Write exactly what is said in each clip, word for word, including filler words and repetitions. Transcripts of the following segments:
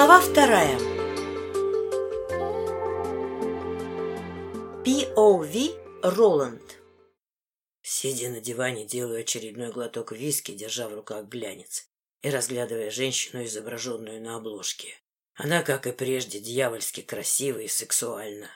Глава вторая. пи о ви Роланд. Сидя на диване, делаю очередной глоток виски, держа в руках глянец и разглядывая женщину, изображенную на обложке. Она, как и прежде, дьявольски красива и сексуальна.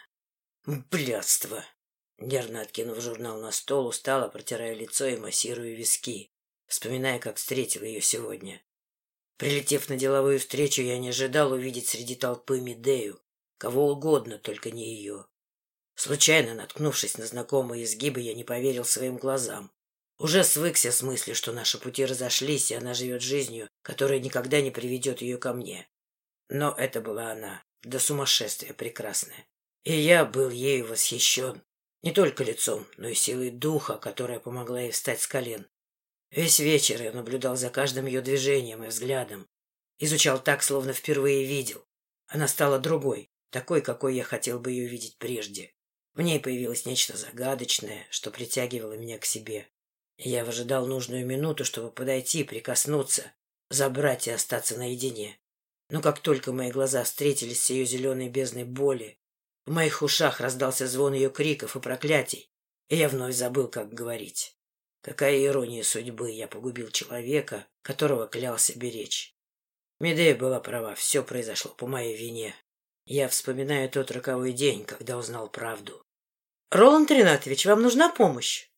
Блядство! Нервно откинув журнал на стол, устало протирая лицо и массируя виски, вспоминая, как встретил ее сегодня. Прилетев на деловую встречу, я не ожидал увидеть среди толпы Медею, кого угодно, только не ее. Случайно наткнувшись на знакомые изгибы, я не поверил своим глазам. Уже свыкся с мыслью, что наши пути разошлись, и она живет жизнью, которая никогда не приведет ее ко мне. Но это была она, до сумасшествия прекрасная. И я был ею восхищен. Не только лицом, но и силой духа, которая помогла ей встать с колен. Весь вечер я наблюдал за каждым ее движением и взглядом. Изучал так, словно впервые видел. Она стала другой, такой, какой я хотел бы ее видеть прежде. В ней появилось нечто загадочное, что притягивало меня к себе. И я выжидал нужную минуту, чтобы подойти, прикоснуться, забрать и остаться наедине. Но как только мои глаза встретились с ее зеленой бездной боли, в моих ушах раздался звон ее криков и проклятий, и я вновь забыл, как говорить. Какая ирония судьбы, я погубил человека, которого клялся беречь. Медея была права, все произошло по моей вине. Я вспоминаю тот роковой день, когда узнал правду. — Роланд Ринатович, вам нужна помощь?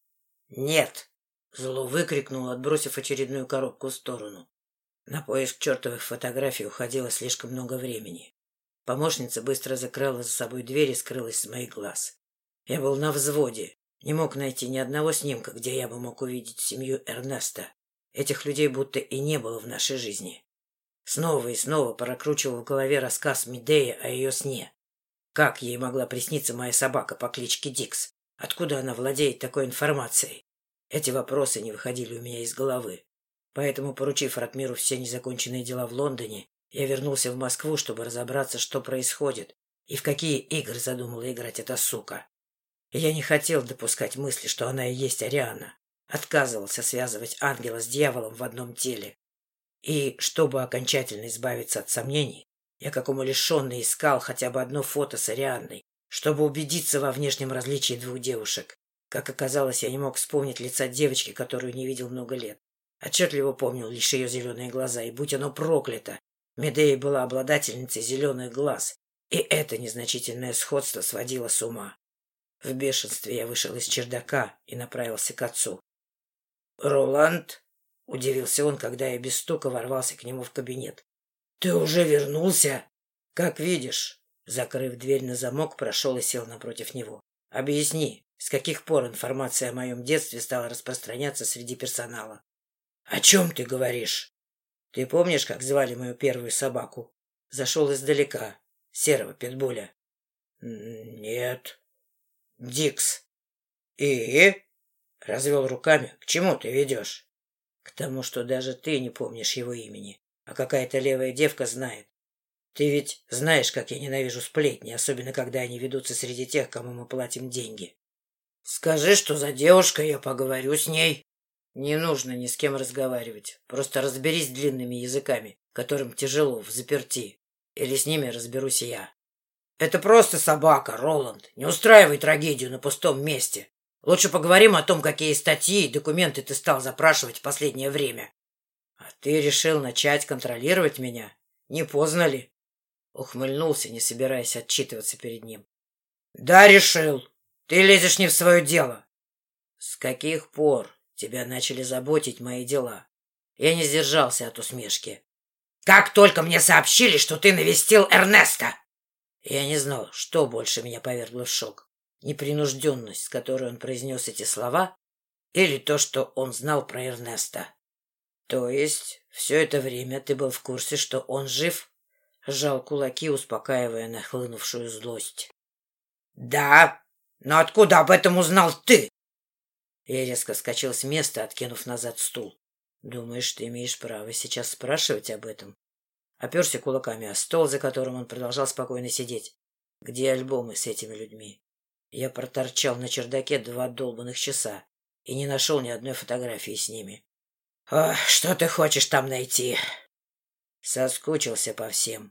— Нет! — зло выкрикнул, отбросив очередную коробку в сторону. На поиск чертовых фотографий уходило слишком много времени. Помощница быстро закрыла за собой дверь и скрылась с моих глаз. Я был на взводе. Не мог найти ни одного снимка, где я бы мог увидеть семью Эрнеста. Этих людей будто и не было в нашей жизни. Снова и снова прокручивал в голове рассказ Медеи о ее сне. Как ей могла присниться моя собака по кличке Дикс? Откуда она владеет такой информацией? Эти вопросы не выходили у меня из головы. Поэтому, поручив Ратмиру все незаконченные дела в Лондоне, я вернулся в Москву, чтобы разобраться, что происходит и в какие игры задумала играть эта сука. Я не хотел допускать мысли, что она и есть Ариана. Отказывался связывать ангела с дьяволом в одном теле. И, чтобы окончательно избавиться от сомнений, я как умалишенный искал хотя бы одно фото с Арианной, чтобы убедиться во внешнем различии двух девушек. Как оказалось, я не мог вспомнить лица девочки, которую не видел много лет. Отчетливо помнил лишь ее зеленые глаза, и будь оно проклято, Медея была обладательницей зеленых глаз, и это незначительное сходство сводило с ума. В бешенстве я вышел из чердака и направился к отцу. — Роланд? — удивился он, когда я без стука ворвался к нему в кабинет. — Ты уже вернулся? — Как видишь. Закрыв дверь на замок, прошел и сел напротив него. — Объясни, с каких пор информация о моем детстве стала распространяться среди персонала? — О чем ты говоришь? — Ты помнишь, как звали мою первую собаку? Зашел издалека. Серого питбуля. — Нет. — Дикс. — И? — развел руками. — К чему ты ведешь? — К тому, что даже ты не помнишь его имени, а какая-то левая девка знает. Ты ведь знаешь, как я ненавижу сплетни, особенно когда они ведутся среди тех, кому мы платим деньги. — Скажи, что за девушка, я поговорю с ней. — Не нужно ни с кем разговаривать. Просто разберись с длинными языками, которым тяжело в заперти. Или с ними разберусь я. Это просто собака, Роланд. Не устраивай трагедию на пустом месте. Лучше поговорим о том, какие статьи и документы ты стал запрашивать в последнее время. А ты решил начать контролировать меня? Не поздно ли? Ухмыльнулся, не собираясь отчитываться перед ним. Да, решил. Ты лезешь не в свое дело. С каких пор тебя начали заботить мои дела? Я не сдержался от усмешки. Как только мне сообщили, что ты навестил Эрнеста! Я не знал, что больше меня повергло в шок. Непринужденность, с которой он произнес эти слова, или то, что он знал про Эрнеста. То есть все это время ты был в курсе, что он жив? Сжал кулаки, успокаивая нахлынувшую злость. Да, но откуда об этом узнал ты? Я резко вскочил с места, откинув назад стул. Думаешь, ты имеешь право сейчас спрашивать об этом? Оперся кулаками о стол, за которым он продолжал спокойно сидеть. Где альбомы с этими людьми? Я проторчал на чердаке два долбанных часа и не нашел ни одной фотографии с ними. Ох, что ты хочешь там найти? Соскучился по всем.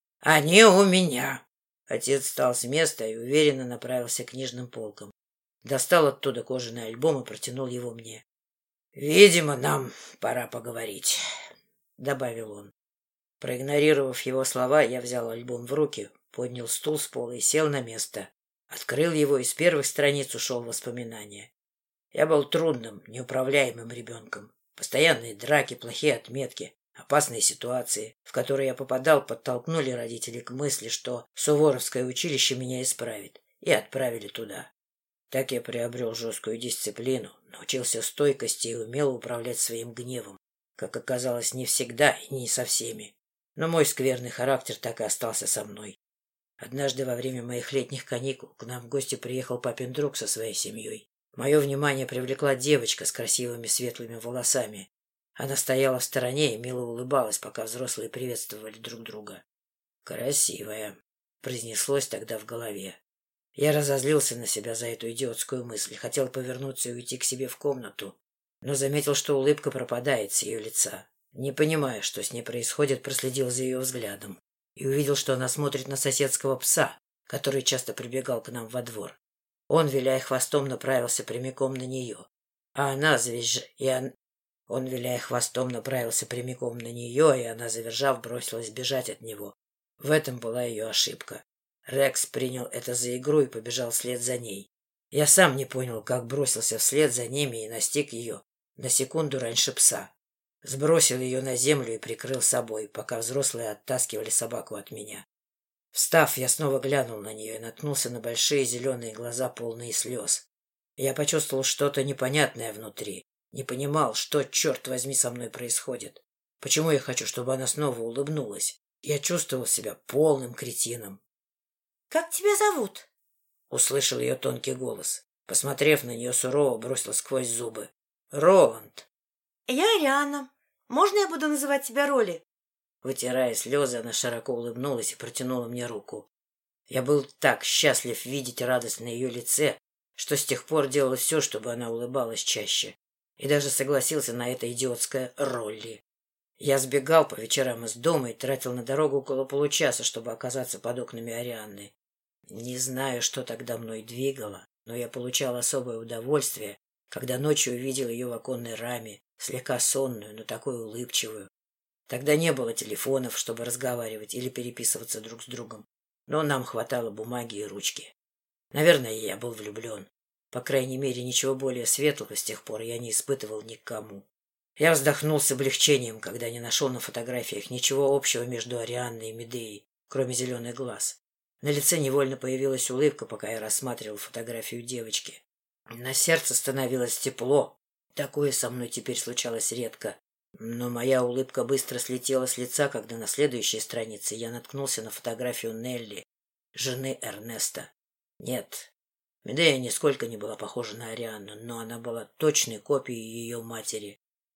Они у меня. Отец встал с места и уверенно направился к книжным полкам. Достал оттуда кожаный альбом и протянул его мне. «Видимо, нам пора поговорить», — добавил он. Проигнорировав его слова, я взял альбом в руки, поднял стул с пола и сел на место. Открыл его, и с первых страниц ушел в воспоминания. Я был трудным, неуправляемым ребенком. Постоянные драки, плохие отметки, опасные ситуации, в которые я попадал, подтолкнули родителей к мысли, что Суворовское училище меня исправит, и отправили туда. Так я приобрел жесткую дисциплину, научился стойкости и умел управлять своим гневом. Как оказалось, не всегда и не со всеми. Но мой скверный характер так и остался со мной. Однажды во время моих летних каникул к нам в гости приехал папин друг со своей семьей. Мое внимание привлекла девочка с красивыми светлыми волосами. Она стояла в стороне и мило улыбалась, пока взрослые приветствовали друг друга. «Красивая», — произнеслось тогда в голове. Я разозлился на себя за эту идиотскую мысль, хотел повернуться и уйти к себе в комнату, но заметил, что улыбка пропадает с ее лица. Не понимая, что с ней происходит, проследил за ее взглядом и увидел, что она смотрит на соседского пса, который часто прибегал к нам во двор. Он, виляя хвостом, направился прямиком на нее, а она, завизж... и он... Он, виляя хвостом, направился прямиком на нее, и она, завизжав, бросилась бежать от него. В этом была ее ошибка. Рекс принял это за игру и побежал вслед за ней. Я сам не понял, как бросился вслед за ними и настиг ее на секунду раньше пса. Сбросил ее на землю и прикрыл собой, пока взрослые оттаскивали собаку от меня. Встав, я снова глянул на нее и наткнулся на большие зеленые глаза, полные слез. Я почувствовал что-то непонятное внутри. Не понимал, что, черт возьми, со мной происходит. Почему я хочу, чтобы она снова улыбнулась? Я чувствовал себя полным кретином. «Как тебя зовут?» — услышал ее тонкий голос. Посмотрев на нее сурово, бросил сквозь зубы. «Роланд!» «Я Ариана. Можно я буду называть тебя Роли?» Вытирая слезы, она широко улыбнулась и протянула мне руку. Я был так счастлив видеть радость на ее лице, что с тех пор делал все, чтобы она улыбалась чаще. И даже согласился на это идиотское «Ролли». Я сбегал по вечерам из дома и тратил на дорогу около получаса, чтобы оказаться под окнами Арианны. Не знаю, что тогда мной двигало, но я получал особое удовольствие, когда ночью увидел ее в оконной раме, слегка сонную, но такую улыбчивую. Тогда не было телефонов, чтобы разговаривать или переписываться друг с другом, но нам хватало бумаги и ручки. Наверное, я был влюблен. По крайней мере, ничего более светлого с тех пор я не испытывал никому. Я вздохнул с облегчением, когда не нашел на фотографиях ничего общего между Арианной и Медеей, кроме зеленых глаз. На лице невольно появилась улыбка, пока я рассматривал фотографию девочки. На сердце становилось тепло. Такое со мной теперь случалось редко. Но моя улыбка быстро слетела с лица, когда на следующей странице я наткнулся на фотографию Нелли, жены Эрнеста. Нет, Медея нисколько не была похожа на Арианну, но она была точной копией ее матери.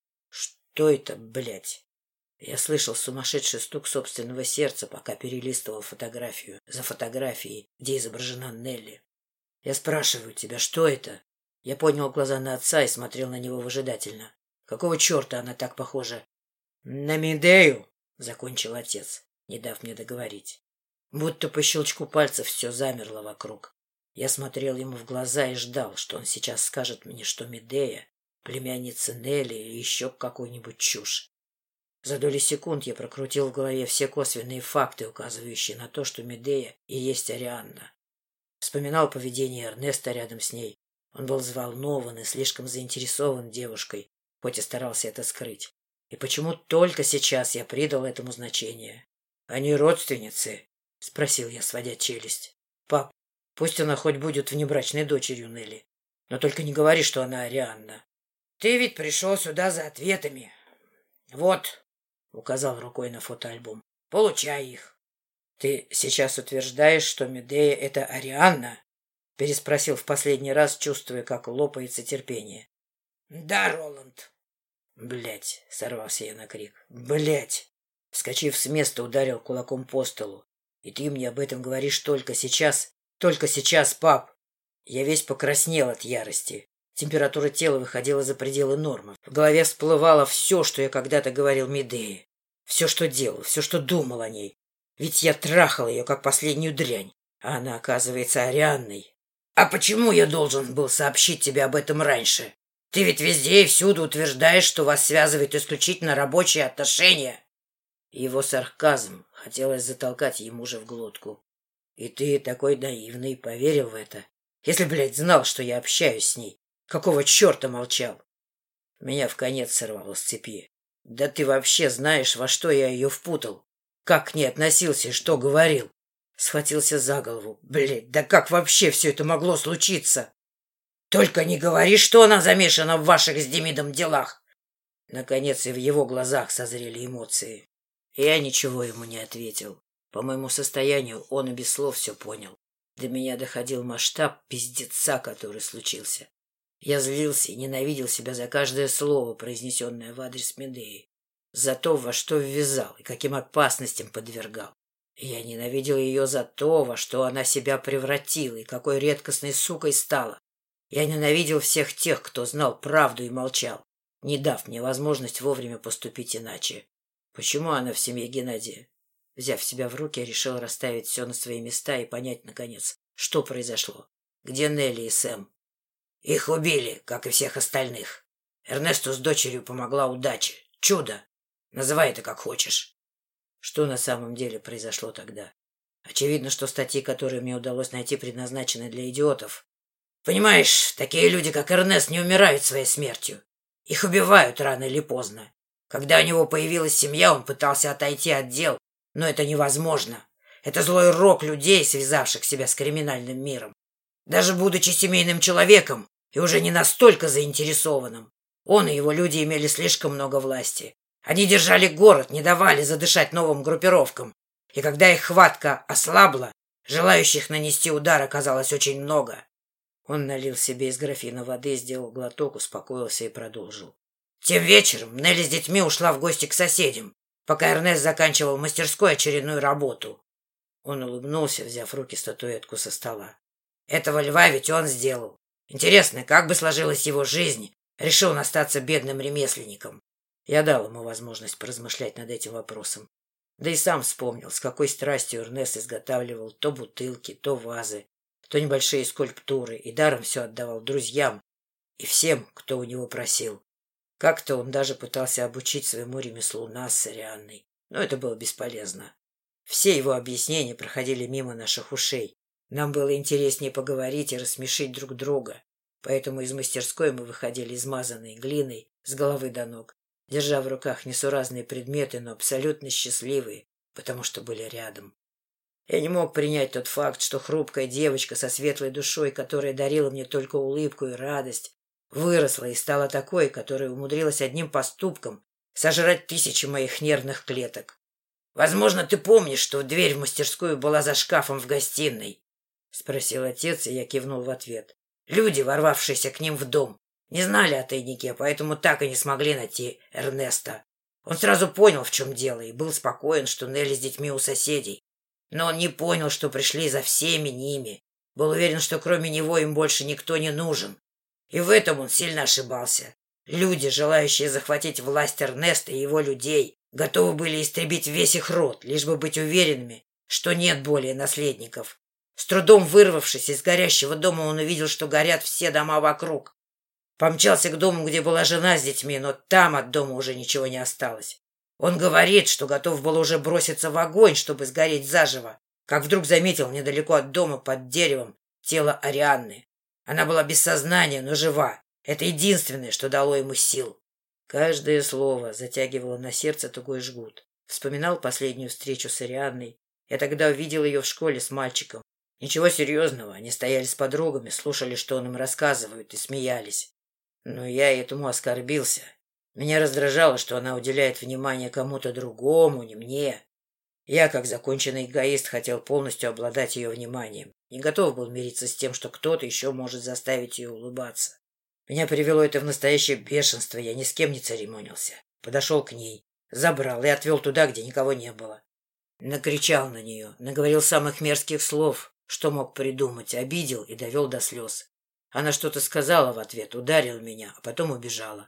Что это, блядь? Я слышал сумасшедший стук собственного сердца, пока перелистывал фотографию за фотографией, где изображена Нелли. Я спрашиваю тебя, что это? Я поднял глаза на отца и смотрел на него выжидательно. Какого черта она так похожа? На Медею, закончил отец, не дав мне договорить. Будто по щелчку пальцев все замерло вокруг. Я смотрел ему в глаза и ждал, что он сейчас скажет мне, что Медея — племянница Нелли или еще какую-нибудь чушь. За доли секунд я прокрутил в голове все косвенные факты, указывающие на то, что Медея и есть Арианна. Вспоминал поведение Эрнеста рядом с ней. Он был взволнован и слишком заинтересован девушкой, хоть и старался это скрыть. И почему только сейчас я придал этому значение? — Они родственницы? — спросил я, сводя челюсть. — Пап, пусть она хоть будет внебрачной дочерью Нелли, но только не говори, что она Арианна. — Ты ведь пришел сюда за ответами. — Вот, — указал рукой на фотоальбом, — получай их. — Ты сейчас утверждаешь, что Медея — это Арианна? — переспросил в последний раз, чувствуя, как лопается терпение. — Да, Роланд. — Блядь, — сорвался я на крик. — Блядь! Вскочив с места, ударил кулаком по столу. — И ты мне об этом говоришь только сейчас? Только сейчас, пап! Я весь покраснел от ярости. Температура тела выходила за пределы нормы. В голове всплывало все, что я когда-то говорил Медее. Все, что делал, все, что думал о ней. Ведь я трахал ее, как последнюю дрянь, а она, оказывается, Арианной. А почему я должен был сообщить тебе об этом раньше? Ты ведь везде и всюду утверждаешь, что вас связывают исключительно рабочие отношения. Его сарказм хотелось затолкать ему же в глотку. И ты, такой наивный, поверил в это? Если, блядь, знал, что я общаюсь с ней, какого черта молчал? Меня вконец сорвало с цепи. Да ты вообще знаешь, во что я ее впутал? Как к ней относился и что говорил? Схватился за голову. Блядь, да как вообще все это могло случиться? Только не говори, что она замешана в ваших с Демидом делах. Наконец и в его глазах созрели эмоции. Я ничего ему не ответил. По моему состоянию он и без слов все понял. До меня доходил масштаб пиздеца, который случился. Я злился и ненавидел себя за каждое слово, произнесенное в адрес Медеи. За то, во что ввязал и каким опасностям подвергал. Я ненавидел ее за то, во что она себя превратила и какой редкостной сукой стала. Я ненавидел всех тех, кто знал правду и молчал, не дав мне возможность вовремя поступить иначе. Почему она в семье Геннадия? Взяв себя в руки, я решил расставить все на свои места и понять, наконец, что произошло. Где Нелли и Сэм? Их убили, как и всех остальных. Эрнесту с дочерью помогла удача. Чудо. Называй это как хочешь. Что на самом деле произошло тогда? Очевидно, что статьи, которые мне удалось найти, предназначены для идиотов. Понимаешь, такие люди, как Эрнест, не умирают своей смертью. Их убивают рано или поздно. Когда у него появилась семья, он пытался отойти от дел, но это невозможно. Это злой рок людей, связавших себя с криминальным миром. Даже будучи семейным человеком и уже не настолько заинтересованным, он и его люди имели слишком много власти. Они держали город, не давали задышать новым группировкам. И когда их хватка ослабла, желающих нанести удар оказалось очень много. Он налил себе из графина воды, сделал глоток, успокоился и продолжил. Тем вечером Нелли с детьми ушла в гости к соседям, пока Эрнест заканчивал в мастерской очередную работу. Он улыбнулся, взяв в руки статуэтку со стола. Этого льва ведь он сделал. Интересно, как бы сложилась его жизнь, решил он остаться бедным ремесленником. Я дал ему возможность поразмышлять над этим вопросом. Да и сам вспомнил, с какой страстью Эрнест изготавливал то бутылки, то вазы, то небольшие скульптуры, и даром все отдавал друзьям и всем, кто у него просил. Как-то он даже пытался обучить своему ремеслу нас с Арианной, но это было бесполезно. Все его объяснения проходили мимо наших ушей. Нам было интереснее поговорить и рассмешить друг друга, поэтому из мастерской мы выходили измазанной глиной с головы до ног, держа в руках несуразные предметы, но абсолютно счастливые, потому что были рядом. Я не мог принять тот факт, что хрупкая девочка со светлой душой, которая дарила мне только улыбку и радость, выросла и стала такой, которая умудрилась одним поступком сожрать тысячи моих нервных клеток. «Возможно, ты помнишь, что дверь в мастерскую была за шкафом в гостиной?» — спросил отец, и я кивнул в ответ. «Люди, ворвавшиеся к ним в дом, не знали о тайнике, поэтому так и не смогли найти Эрнеста. Он сразу понял, в чем дело, и был спокоен, что Нелли с детьми у соседей. Но он не понял, что пришли за всеми ними. Был уверен, что кроме него им больше никто не нужен. И в этом он сильно ошибался. Люди, желающие захватить власть Эрнеста и его людей, готовы были истребить весь их род, лишь бы быть уверенными, что нет более наследников. С трудом вырвавшись из горящего дома, он увидел, что горят все дома вокруг. Помчался к дому, где была жена с детьми, но там от дома уже ничего не осталось. Он говорит, что готов был уже броситься в огонь, чтобы сгореть заживо, как вдруг заметил недалеко от дома под деревом тело Арианны. Она была без сознания, но жива. Это единственное, что дало ему сил. Каждое слово затягивало на сердце тугой жгут. Вспоминал последнюю встречу с Арианной. Я тогда увидел ее в школе с мальчиком. Ничего серьезного, они стояли с подругами, слушали, что он им рассказывает, и смеялись. Но я этому оскорбился. Меня раздражало, что она уделяет внимание кому-то другому, не мне. Я, как законченный эгоист, хотел полностью обладать ее вниманием. Не готов был мириться с тем, что кто-то еще может заставить ее улыбаться. Меня привело это в настоящее бешенство, я ни с кем не церемонился. Подошел к ней, забрал и отвел туда, где никого не было. Накричал на нее, наговорил самых мерзких слов, что мог придумать, обидел и довел до слез. Она что-то сказала в ответ, ударила меня, а потом убежала.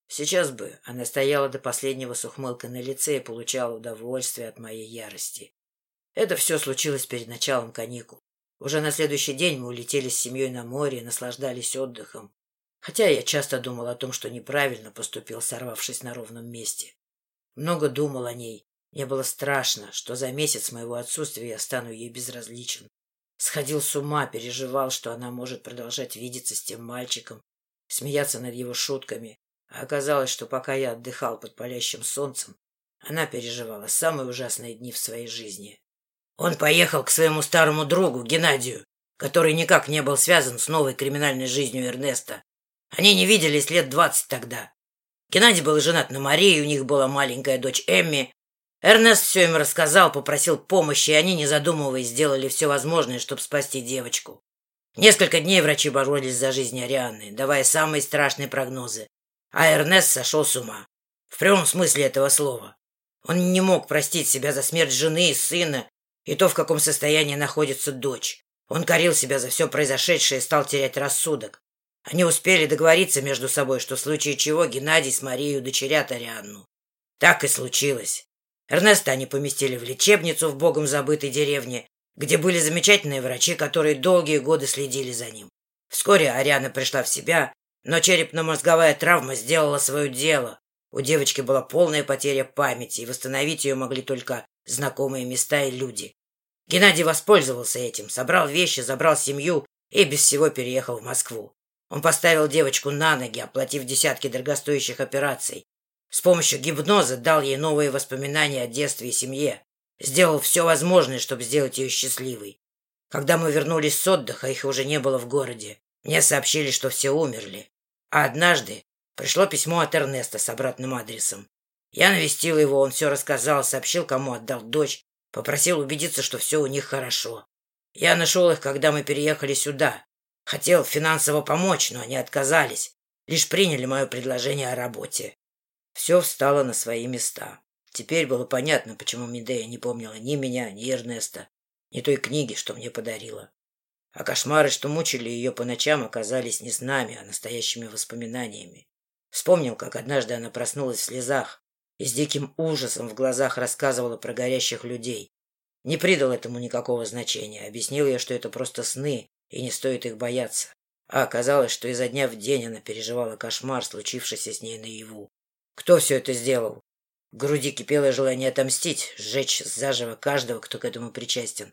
Сейчас бы она стояла до последнего с ухмылкой на лице и получала удовольствие от моей ярости. Это все случилось перед началом каникул. Уже на следующий день мы улетели с семьей на море и наслаждались отдыхом. Хотя я часто думал о том, что неправильно поступил, сорвавшись на ровном месте. Много думал о ней. Мне было страшно, что за месяц моего отсутствия я стану ей безразличен. Сходил с ума, переживал, что она может продолжать видеться с тем мальчиком, смеяться над его шутками. А оказалось, что пока я отдыхал под палящим солнцем, она переживала самые ужасные дни в своей жизни. Он поехал к своему старому другу, Геннадию, который никак не был связан с новой криминальной жизнью Эрнеста. Они не виделись лет двадцать тогда. Геннадий был женат на Марии, у них была маленькая дочь Эмми. Эрнест все им рассказал, попросил помощи, и они, не задумываясь, сделали все возможное, чтобы спасти девочку. Несколько дней врачи боролись за жизнь Арианны, давая самые страшные прогнозы. А Эрнест сошел с ума. В прямом смысле этого слова. Он не мог простить себя за смерть жены и сына, и то, в каком состоянии находится дочь. Он корил себя за все произошедшее и стал терять рассудок. Они успели договориться между собой, что в случае чего Геннадий с Марией удочерят Арианну. Так и случилось. Эрнеста они поместили в лечебницу в богом забытой деревне, где были замечательные врачи, которые долгие годы следили за ним. Вскоре Арианна пришла в себя, но черепно-мозговая травма сделала свое дело. У девочки была полная потеря памяти, и восстановить ее могли только знакомые места и люди. Геннадий воспользовался этим, собрал вещи, забрал семью и без всего переехал в Москву. Он поставил девочку на ноги, оплатив десятки дорогостоящих операций. С помощью гипноза дал ей новые воспоминания о детстве и семье. Сделал все возможное, чтобы сделать ее счастливой. Когда мы вернулись с отдыха, их уже не было в городе. Мне сообщили, что все умерли. А однажды пришло письмо от Эрнеста с обратным адресом. Я навестил его, он все рассказал, сообщил, кому отдал дочь, попросил убедиться, что все у них хорошо. Я нашел их, когда мы переехали сюда. Хотел финансово помочь, но они отказались. Лишь приняли мое предложение о работе. Все встало на свои места. Теперь было понятно, почему Медея не помнила ни меня, ни Эрнеста, ни той книги, что мне подарила. А кошмары, что мучили ее по ночам, оказались не с нами, а настоящими воспоминаниями. Вспомнил, как однажды она проснулась в слезах и с диким ужасом в глазах рассказывала про горящих людей. Не придал этому никакого значения, объяснил ей, что это просто сны и не стоит их бояться. А оказалось, что изо дня в день она переживала кошмар, случившийся с ней наяву. Кто все это сделал? В груди кипело желание отомстить, сжечь заживо каждого, кто к этому причастен.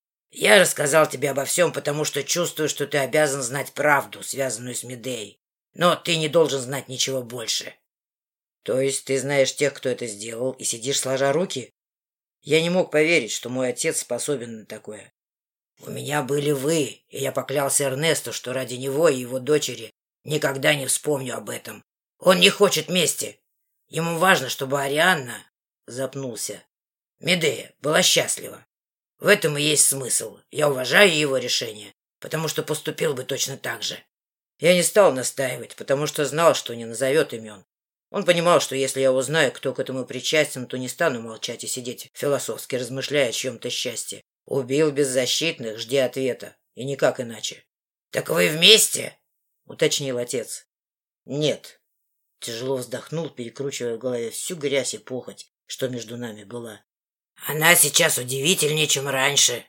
Я рассказал тебе обо всем, потому что чувствую, что ты обязан знать правду, связанную с Медеей. Но ты не должен знать ничего больше. То есть ты знаешь тех, кто это сделал, и сидишь сложа руки? Я не мог поверить, что мой отец способен на такое. У меня были вы, и я поклялся Эрнесту, что ради него и его дочери никогда не вспомню об этом. Он не хочет мести. Ему важно, чтобы Арианна, запнулся, Медея была счастлива. В этом и есть смысл. Я уважаю его решение, потому что поступил бы точно так же. Я не стал настаивать, потому что знал, что не назовет имен. Он понимал, что если я узнаю, кто к этому причастен, то не стану молчать и сидеть, философски размышляя о чьем-то счастье. Убил беззащитных, жди ответа. И никак иначе. — Так вы вместе? — уточнил отец. — Нет. Тяжело вздохнул, перекручивая в голове всю грязь и похоть, что между нами была. — Она сейчас удивительнее, чем раньше.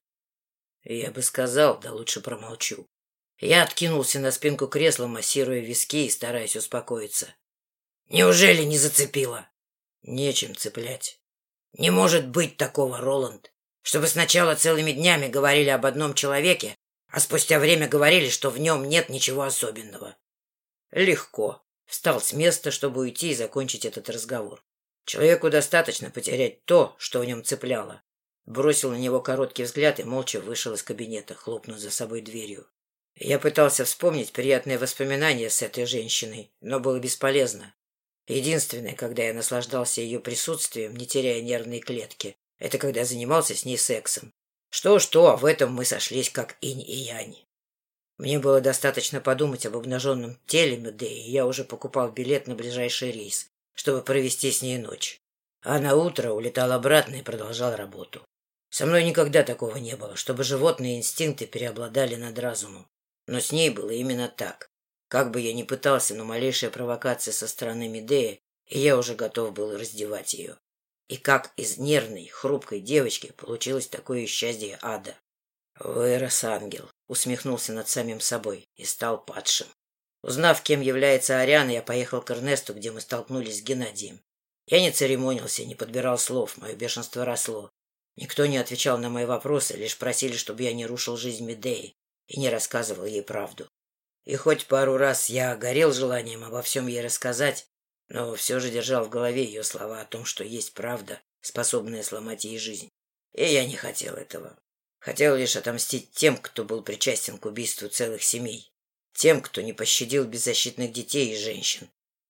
Я бы сказал, да лучше промолчу. Я откинулся на спинку кресла, массируя виски и стараясь успокоиться. — Неужели не зацепило? — Нечем цеплять. — Не может быть такого, Роланд. Чтобы сначала целыми днями говорили об одном человеке, а спустя время говорили, что в нем нет ничего особенного. Легко. Встал с места, чтобы уйти и закончить этот разговор. Человеку достаточно потерять то, что в нем цепляло. Бросил на него короткий взгляд и молча вышел из кабинета, хлопнув за собой дверью. Я пытался вспомнить приятные воспоминания с этой женщиной, но было бесполезно. Единственное, когда я наслаждался ее присутствием, не теряя нервные клетки, это когда занимался с ней сексом. Что-что, а в этом мы сошлись как инь и янь. Мне было достаточно подумать об обнаженном теле Медеи, и я уже покупал билет на ближайший рейс, чтобы провести с ней ночь. А на утро улетал обратно и продолжал работу. Со мной никогда такого не было, чтобы животные инстинкты преобладали над разумом. Но с ней было именно так. Как бы я ни пытался, но малейшая провокация со стороны Медеи, и я уже готов был раздевать ее. И как из нервной, хрупкой девочки получилось такое исчадие ада. Вырос ангел, усмехнулся над самим собой и стал падшим. Узнав, кем является Ариана, я поехал к Эрнесту, где мы столкнулись с Геннадием. Я не церемонился, не подбирал слов, мое бешенство росло. Никто не отвечал на мои вопросы, лишь просили, чтобы я не рушил жизнь Медеи и не рассказывал ей правду. И хоть пару раз я горел желанием обо всем ей рассказать, но все же держал в голове ее слова о том, что есть правда, способная сломать ей жизнь. И я не хотел этого. Хотел лишь отомстить тем, кто был причастен к убийству целых семей. Тем, кто не пощадил беззащитных детей и женщин.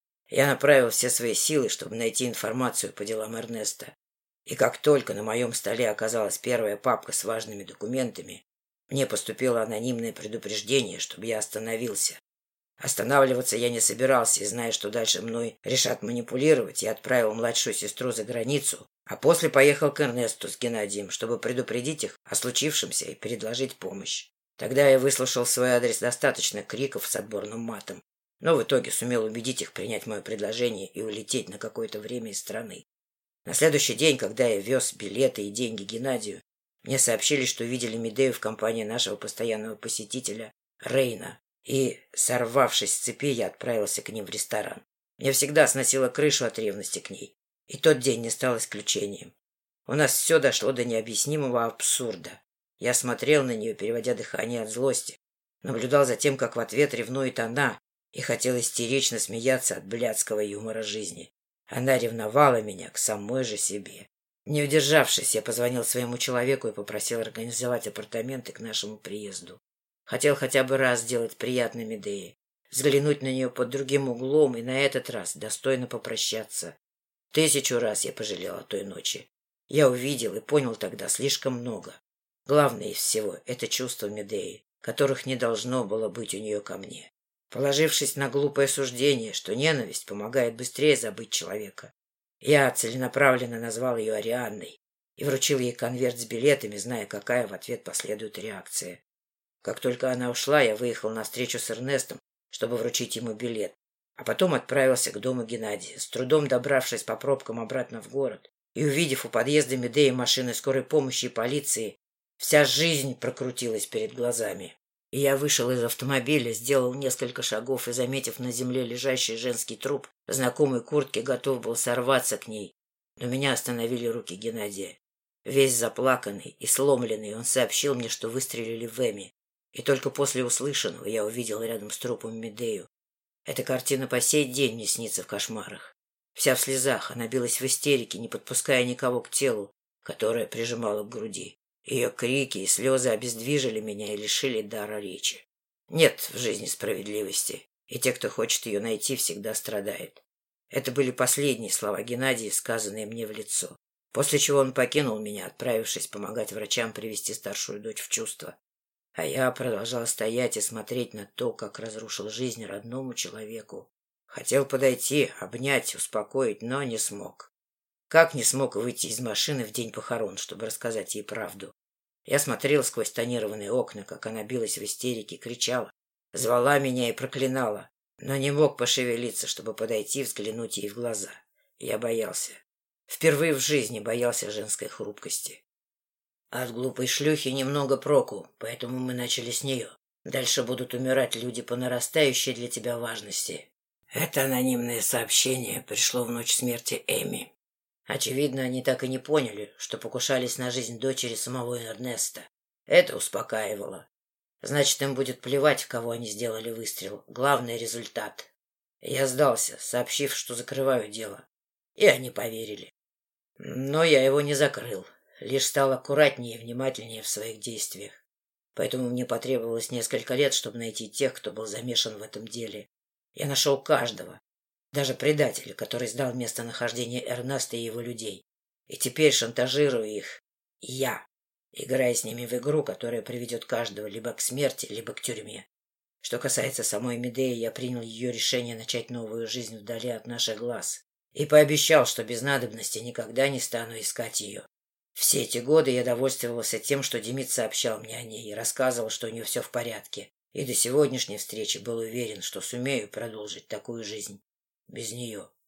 Я направил все свои силы, чтобы найти информацию по делам Эрнеста. И как только на моем столе оказалась первая папка с важными документами, мне поступило анонимное предупреждение, чтобы я остановился. Останавливаться я не собирался, и, зная, что дальше мной решат манипулировать, я отправил младшую сестру за границу, а после поехал к Эрнесту с Геннадием, чтобы предупредить их о случившемся и предложить помощь. Тогда я выслушал в свой адрес достаточно криков с отборным матом, но в итоге сумел убедить их принять мое предложение и улететь на какое-то время из страны. На следующий день, когда я вез билеты и деньги Геннадию, мне сообщили, что видели Медею в компании нашего постоянного посетителя Рейна, и, сорвавшись с цепи, я отправился к ним в ресторан. Мне всегда сносило крышу от ревности к ней, и тот день не стал исключением. У нас все дошло до необъяснимого абсурда. Я смотрел на нее, переводя дыхание от злости, наблюдал за тем, как в ответ ревнует она, и хотел истерично смеяться от блядского юмора жизни. Она ревновала меня к самой же себе. Не удержавшись, я позвонил своему человеку и попросил организовать апартаменты к нашему приезду. Хотел хотя бы раз сделать приятно Медее, взглянуть на нее под другим углом и на этот раз достойно попрощаться. Тысячу раз я пожалел о той ночи. Я увидел и понял тогда слишком много. Главное из всего — это чувства Медеи, которых не должно было быть у нее ко мне. Положившись на глупое суждение, что ненависть помогает быстрее забыть человека, я целенаправленно назвал ее Арианной и вручил ей конверт с билетами, зная, какая в ответ последует реакция. Как только она ушла, я выехал на встречу с Эрнестом, чтобы вручить ему билет, а потом отправился к дому Геннадия, с трудом добравшись по пробкам обратно в город и увидев у подъезда Медеи машины скорой помощи и полиции, вся жизнь прокрутилась перед глазами. И я вышел из автомобиля, сделал несколько шагов и, заметив на земле лежащий женский труп, в знакомой куртке готов был сорваться к ней, но меня остановили руки Геннадия. Весь заплаканный и сломленный, он сообщил мне, что выстрелили в Эми. И только после услышанного я увидел рядом с трупом Медею. Эта картина по сей день мне снится в кошмарах. Вся в слезах, она билась в истерике, не подпуская никого к телу, которое прижимало к груди. Ее крики и слезы обездвижили меня и лишили дара речи. Нет в жизни справедливости, и те, кто хочет ее найти, всегда страдают. Это были последние слова Геннадия, сказанные мне в лицо. После чего он покинул меня, отправившись помогать врачам привести старшую дочь в чувство. А я продолжал стоять и смотреть на то, как разрушил жизнь родному человеку. Хотел подойти, обнять, успокоить, но не смог. Как не смог выйти из машины в день похорон, чтобы рассказать ей правду? Я смотрел сквозь тонированные окна, как она билась в истерике, кричала, звала меня и проклинала, но не мог пошевелиться, чтобы подойти, взглянуть ей в глаза. Я боялся. Впервые в жизни боялся женской хрупкости. От глупой шлюхи немного проку, поэтому мы начали с нее. Дальше будут умирать люди по нарастающей для тебя важности. Это анонимное сообщение пришло в ночь смерти Эми. Очевидно, они так и не поняли, что покушались на жизнь дочери самого Эрнеста. Это успокаивало. Значит, им будет плевать, в кого они сделали выстрел. Главный — результат. Я сдался, сообщив, что закрываю дело. И они поверили. Но я его не закрыл. Лишь стал аккуратнее и внимательнее в своих действиях. Поэтому мне потребовалось несколько лет, чтобы найти тех, кто был замешан в этом деле. Я нашел каждого. Даже предателя, который сдал местонахождение Эрнеста и его людей. И теперь шантажирую их. Я. Играя с ними в игру, которая приведет каждого либо к смерти, либо к тюрьме. Что касается самой Медеи, я принял ее решение начать новую жизнь вдали от наших глаз. И пообещал, что без надобности никогда не стану искать ее. Все эти годы я довольствовался тем, что Демид сообщал мне о ней и рассказывал, что у нее все в порядке. И до сегодняшней встречи был уверен, что сумею продолжить такую жизнь без нее.